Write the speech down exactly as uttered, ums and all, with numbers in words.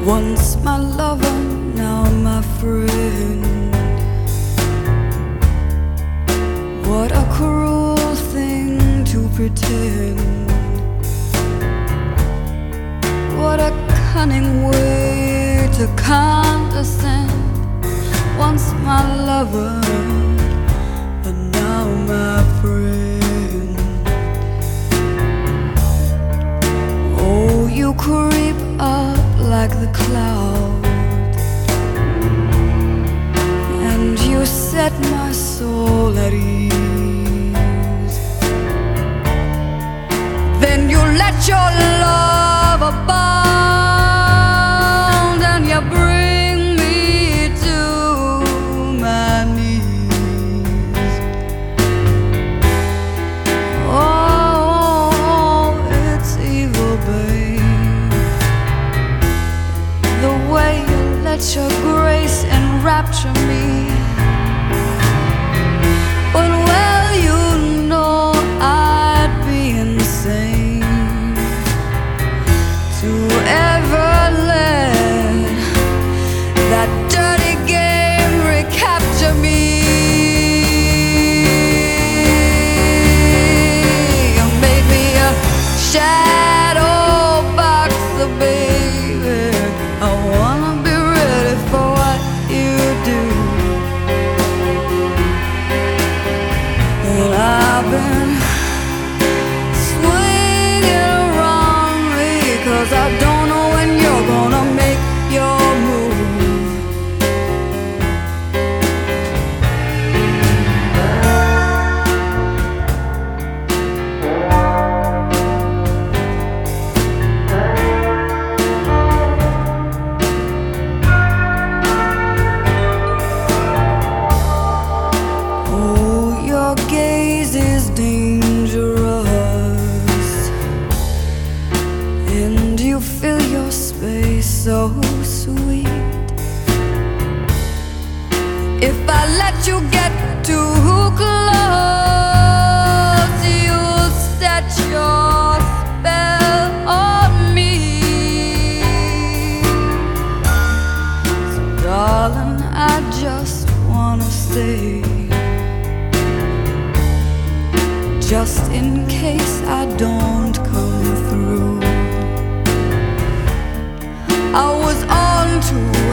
Once my lover, now my friend. What a cruel thing to pretend. What a cunning way to condescend. Once my lover, and now my friend. Oh, you creep up like the clouds, and you set my soul at ease. Then you let your love abound, and you bring me to my knees. Oh, it's evil, babe, the way you let your grace enrapture me. But well, you know I'd be insane to ever let that dirty game recapture me. You made me a shadow boxer, baby. I wanna be ready for what you do. And I've been swinging around me, 'cause I don't know when you're gonna make your move. Oh, your gaze is dangerous, and you fill your space so sweet. If I let you get too close, you'll set your spell on me. So darling, I just wanna stay, just in case I don't come through. I was on to